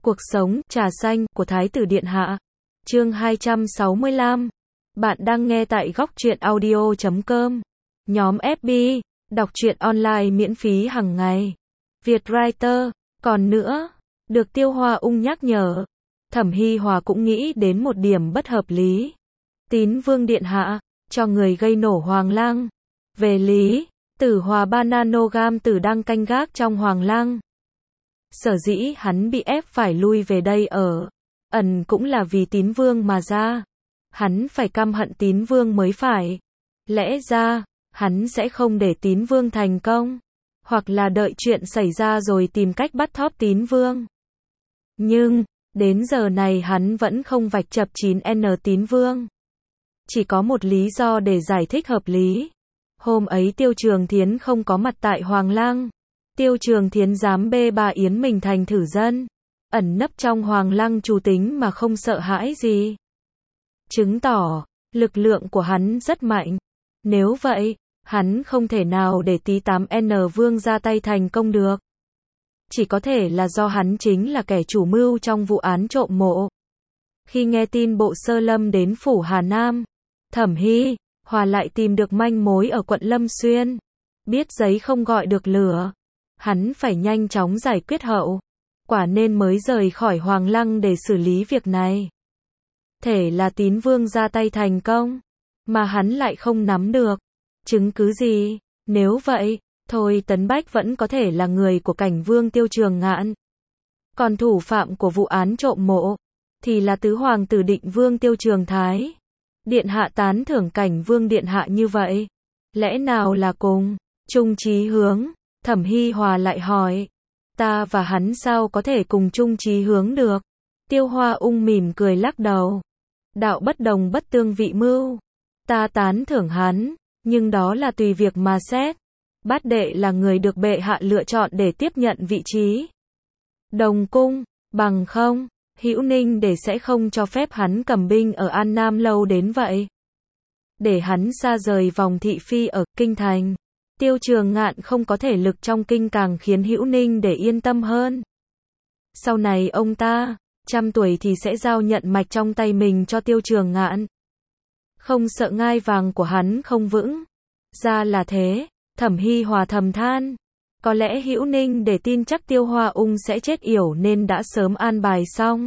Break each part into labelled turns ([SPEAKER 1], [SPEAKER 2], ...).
[SPEAKER 1] Cuộc sống, trà xanh, của Thái tử Điện Hạ. Chương 265. Bạn đang nghe tại góc truyện audio.com. Nhóm FB, đọc truyện online miễn phí hàng ngày. Vietwriter. Còn nữa, được Tiêu Hoa Ung nhắc nhở, Thẩm Hi Hòa cũng nghĩ đến một điểm bất hợp lý. Tín Vương Điện Hạ, cho người gây nổ Hoàng Lăng. Về lý, Tử Hòa 3 nanogam tử đang canh gác trong Hoàng Lăng. Sở dĩ hắn bị ép phải lui về đây ở ẩn cũng là vì Tín Vương mà ra. Hắn phải căm hận Tín Vương mới phải. Lẽ ra, hắn sẽ không để Tín Vương thành công, hoặc là đợi chuyện xảy ra rồi tìm cách bắt thóp Tín Vương. Nhưng, đến giờ này hắn vẫn không vạch chập 9N Tín Vương. Chỉ có một lý do để giải thích hợp lý. Hôm ấy Tiêu Trường Thiến không có mặt tại Hoàng Lăng. Tiêu Trường Thiến dám bê bà Yến mình thành thử dân, ẩn nấp trong Hoàng Lăng trù tính mà không sợ hãi gì. Chứng tỏ, lực lượng của hắn rất mạnh. Nếu vậy, hắn không thể nào để tí 8N Vương ra tay thành công được. Chỉ có thể là do hắn chính là kẻ chủ mưu trong vụ án trộm mộ. Khi nghe tin Bộ Sơ Lâm đến phủ Hà Nam, Thẩm Hi Hòa lại tìm được manh mối ở quận Lâm Xuyên. Biết giấy không gọi được lửa, hắn phải nhanh chóng giải quyết hậu quả nên mới rời khỏi Hoàng Lăng để xử lý việc này. Thể là Tín Vương ra tay thành công, mà hắn lại không nắm được chứng cứ gì. Nếu vậy, thôi Tấn Bách vẫn có thể là người của Cảnh Vương Tiêu Trường Ngạn. Còn thủ phạm của vụ án trộm mộ thì là tứ hoàng tử Định Vương Tiêu Trường Thái. Điện hạ tán thưởng Cảnh Vương Điện Hạ như vậy, lẽ nào là cùng chung chí hướng? Thẩm Hi Hòa lại hỏi. Ta và hắn sao có thể cùng chung chí hướng được? Tiêu Hoa Ung mỉm cười lắc đầu. Đạo bất đồng bất tương vị mưu. Ta tán thưởng hắn, nhưng đó là tùy việc mà xét. Bát đệ là người được bệ hạ lựa chọn để tiếp nhận vị trí Đồng Cung, bằng không, Hữu Ninh để sẽ không cho phép hắn cầm binh ở An Nam lâu đến vậy. Để hắn xa rời vòng thị phi ở kinh thành. Tiêu Trường Ngạn không có thể lực trong kinh càng khiến Hữu Ninh để yên tâm hơn. Sau này ông ta, 100 tuổi thì sẽ giao nhận mạch trong tay mình cho Tiêu Trường Ngạn. Không sợ ngai vàng của hắn không vững. Ra là thế, Thẩm Hi Hòa thầm than. Có lẽ Hữu Ninh để tin chắc Tiêu Hoa Ung sẽ chết yểu nên đã sớm an bài xong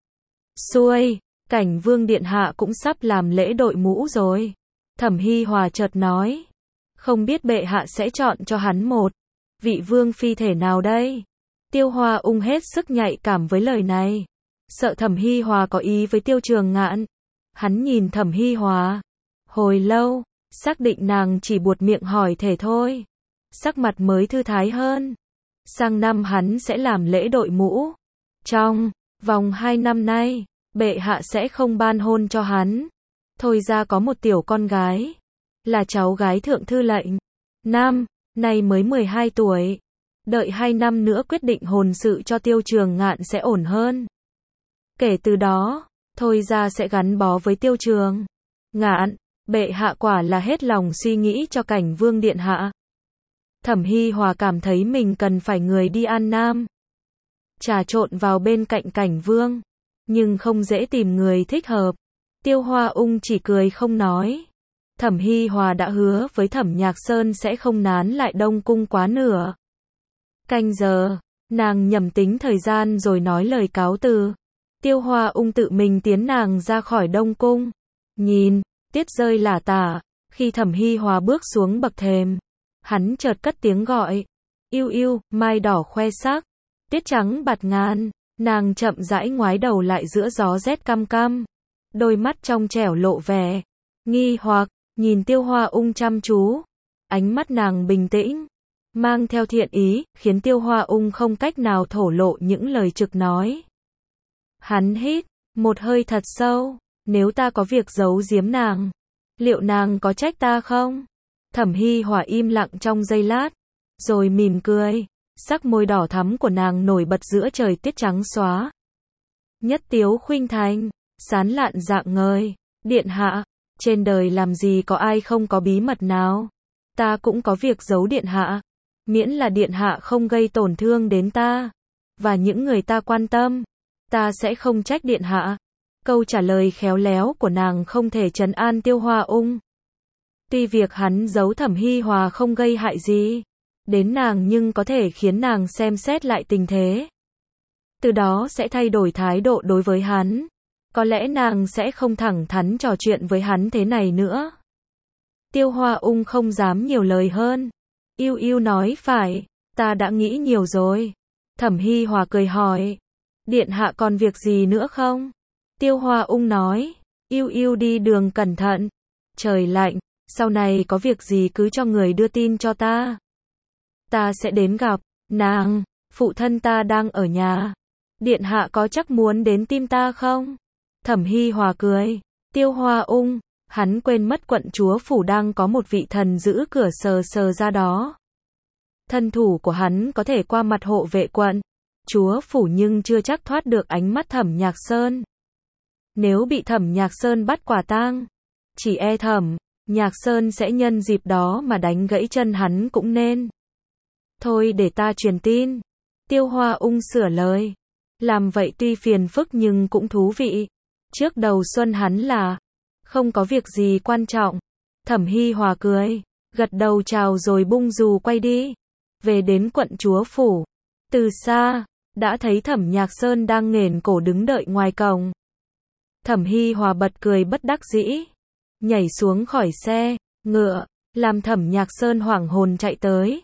[SPEAKER 1] xuôi. Cảnh Vương Điện Hạ cũng sắp làm lễ đội mũ rồi. Thẩm Hi Hòa chợt nói. Không biết bệ hạ sẽ chọn cho hắn một vị vương phi thể nào đây? Tiêu Hoa Ung hết sức nhạy cảm với lời này. Sợ Thẩm Hi Hòa có ý với Tiêu Trường Ngạn. Hắn nhìn Thẩm Hi Hòa hồi lâu, xác định nàng chỉ buột miệng hỏi thể thôi. Sắc mặt mới thư thái hơn. Sang năm hắn sẽ làm lễ đội mũ. Trong vòng 2 năm nay, bệ hạ sẽ không ban hôn cho hắn. Thôi ra có một tiểu con gái, là cháu gái thượng thư lệnh. Nam, nay mới 12 tuổi. Đợi 2 năm nữa quyết định hôn sự cho Tiêu Trường Ngạn sẽ ổn hơn. Kể từ đó, thôi ra sẽ gắn bó với Tiêu Trường Ngạn. Bệ hạ quả là hết lòng suy nghĩ cho Cảnh Vương Điện Hạ. Thẩm Hi Hòa cảm thấy mình cần phải người đi An Nam, trà trộn vào bên cạnh Cảnh Vương, nhưng không dễ tìm người thích hợp. Tiêu Hoa Ung chỉ cười không nói. Thẩm Hi Hòa đã hứa với Thẩm Nhạc Sơn sẽ không nán lại Đông Cung quá nửa canh giờ. Nàng nhẩm tính thời gian rồi nói lời cáo từ. Tiêu Hoa Ung tự mình tiến nàng ra khỏi Đông Cung. Nhìn, tiết rơi lả tả. Khi Thẩm Hi Hòa bước xuống bậc thềm, hắn chợt cất tiếng gọi. Yêu yêu, mai đỏ khoe sắc, tiết trắng bạt ngàn. Nàng chậm rãi ngoái đầu lại giữa gió rét căm căm. Đôi mắt trong trẻo lộ vẻ nghi hoặc, nhìn Tiêu Hoa Ung chăm chú. Ánh mắt nàng bình tĩnh, mang theo thiện ý, khiến Tiêu Hoa Ung không cách nào thổ lộ những lời trực nói. Hắn hít một hơi thật sâu. Nếu ta có việc giấu giếm nàng, liệu nàng có trách ta không? Thẩm Hi Hòa im lặng trong giây lát, rồi mỉm cười. Sắc môi đỏ thắm của nàng nổi bật giữa trời tiết trắng xóa. Nhất tiếu khuynh thành, sán lạn rạng ngời. Điện hạ, trên đời làm gì có ai không có bí mật nào? Ta cũng có việc giấu điện hạ. Miễn là điện hạ không gây tổn thương đến ta và những người ta quan tâm. Ta sẽ không trách điện hạ. Câu trả lời khéo léo của nàng không thể trấn an Tiêu Hoa Ung. Tuy việc hắn giấu Thẩm Hi Hòa không gây hại gì đến nàng nhưng có thể khiến nàng xem xét lại tình thế. Từ đó sẽ thay đổi thái độ đối với hắn. Có lẽ nàng sẽ không thẳng thắn trò chuyện với hắn thế này nữa. Tiêu Hoa Ung không dám nhiều lời hơn. Yêu Yêu nói phải, ta đã nghĩ nhiều rồi. Thẩm Hi Hòa cười hỏi, điện hạ còn việc gì nữa không? Tiêu Hoa Ung nói, Yêu Yêu đi đường cẩn thận. Trời lạnh, sau này có việc gì cứ cho người đưa tin cho ta. Ta sẽ đến gặp nàng, phụ thân ta đang ở nhà. Điện hạ có chắc muốn đến tìm ta không? Thẩm Hi Hòa cười, Tiêu Hoa Ung, hắn quên mất quận chúa phủ đang có một vị thần giữ cửa sờ sờ ra đó. Thân thủ của hắn có thể qua mặt hộ vệ quận chúa phủ nhưng chưa chắc thoát được ánh mắt Thẩm Nhạc Sơn. Nếu bị Thẩm Nhạc Sơn bắt quả tang, chỉ e Thẩm Nhạc Sơn sẽ nhân dịp đó mà đánh gãy chân hắn cũng nên. Thôi để ta truyền tin. Tiêu Hoa Ung sửa lời. Làm vậy tuy phiền phức nhưng cũng thú vị. Trước đầu xuân hắn là không có việc gì quan trọng. Thẩm Hi Hòa cười, gật đầu chào rồi bung dù quay đi. Về đến quận chúa phủ, từ xa đã thấy Thẩm Nhạc Sơn đang nghển cổ đứng đợi ngoài cổng. Thẩm Hi Hòa bật cười bất đắc dĩ, nhảy xuống khỏi xe ngựa, làm Thẩm Nhạc Sơn hoảng hồn chạy tới.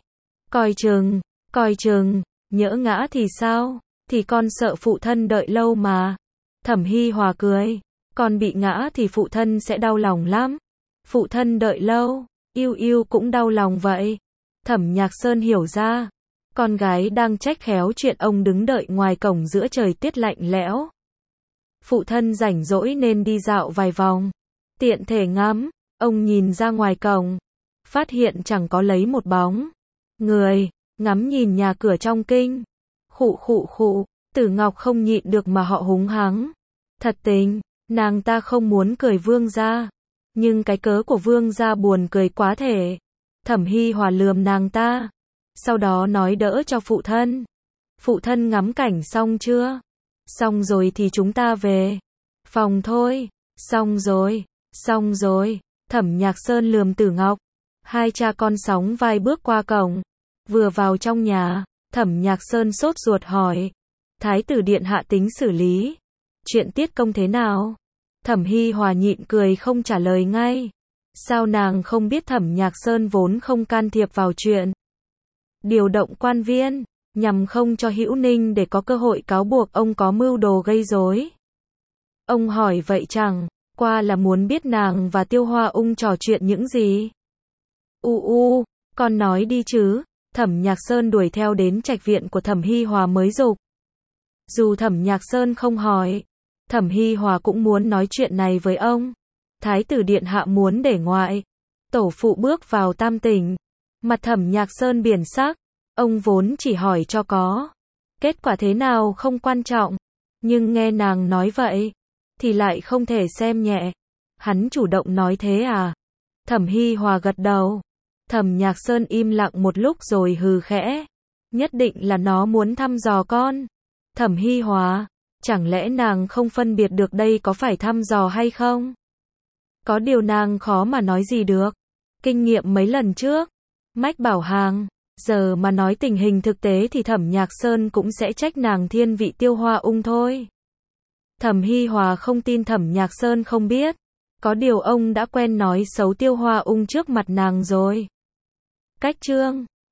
[SPEAKER 1] Coi chừng, nhỡ ngã thì sao? Thì con sợ phụ thân đợi lâu mà. Thẩm Hi Hòa cười, con bị ngã thì phụ thân sẽ đau lòng lắm. Phụ thân đợi lâu, Yêu Yêu cũng đau lòng vậy. Thẩm Nhạc Sơn hiểu ra, con gái đang trách khéo chuyện ông đứng đợi ngoài cổng giữa trời tiết lạnh lẽo. Phụ thân rảnh rỗi nên đi dạo vài vòng, tiện thể ngắm. Ông nhìn ra ngoài cổng, phát hiện chẳng có lấy một bóng người, ngắm nhìn nhà cửa trong kinh. Khụ, Tử Ngọc không nhịn được mà họ húng hắng. Thật tình, nàng ta không muốn cười Vương gia, nhưng cái cớ của Vương gia buồn cười quá thể. Thẩm Hi Hòa lườm nàng ta, sau đó nói đỡ cho phụ thân. Phụ thân ngắm cảnh xong chưa? Xong rồi thì chúng ta về phòng thôi. Xong rồi. Thẩm Nhạc Sơn lườm Tử Ngọc. Hai cha con sóng vai bước qua cổng. Vừa vào trong nhà, Thẩm Nhạc Sơn sốt ruột hỏi, Thái tử điện hạ tính xử lý chuyện Tiết Công thế nào? Thẩm Hi Hòa nhịn cười không trả lời ngay. Sao nàng không biết Thẩm Nhạc Sơn vốn không can thiệp vào chuyện điều động quan viên, nhằm không cho Hữu Ninh để có cơ hội cáo buộc ông có mưu đồ gây rối. Ông hỏi vậy chẳng qua là muốn biết nàng và Tiêu Hoa Ung trò chuyện những gì. Con nói đi chứ. Thẩm Nhạc Sơn đuổi theo đến trạch viện của Thẩm Hi Hòa mới dục. Dù Thẩm Nhạc Sơn không hỏi, Thẩm Hi Hòa cũng muốn nói chuyện này với ông. Thái tử điện hạ muốn để ngoại tổ phụ bước vào Tam Tỉnh. Mặt Thẩm Nhạc Sơn biển sắc, ông vốn chỉ hỏi cho có kết quả thế nào không quan trọng, nhưng nghe nàng nói vậy thì lại không thể xem nhẹ. Hắn chủ động nói thế à? Thẩm Hi Hòa gật đầu. Thẩm Nhạc Sơn im lặng một lúc rồi hừ khẽ. Nhất định là nó muốn thăm dò con. Thẩm Hi Hòa, chẳng lẽ nàng không phân biệt được đây có phải thăm dò hay không? Có điều nàng khó mà nói gì được. Kinh nghiệm mấy lần trước, mách bảo hàng, giờ mà nói tình hình thực tế thì Thẩm Nhạc Sơn cũng sẽ trách nàng thiên vị Tiêu Hoa Ung thôi. Thẩm Hi Hòa không tin Thẩm Nhạc Sơn không biết. Có điều ông đã quen nói xấu Tiêu Hoa Ung trước mặt nàng rồi. Cách chương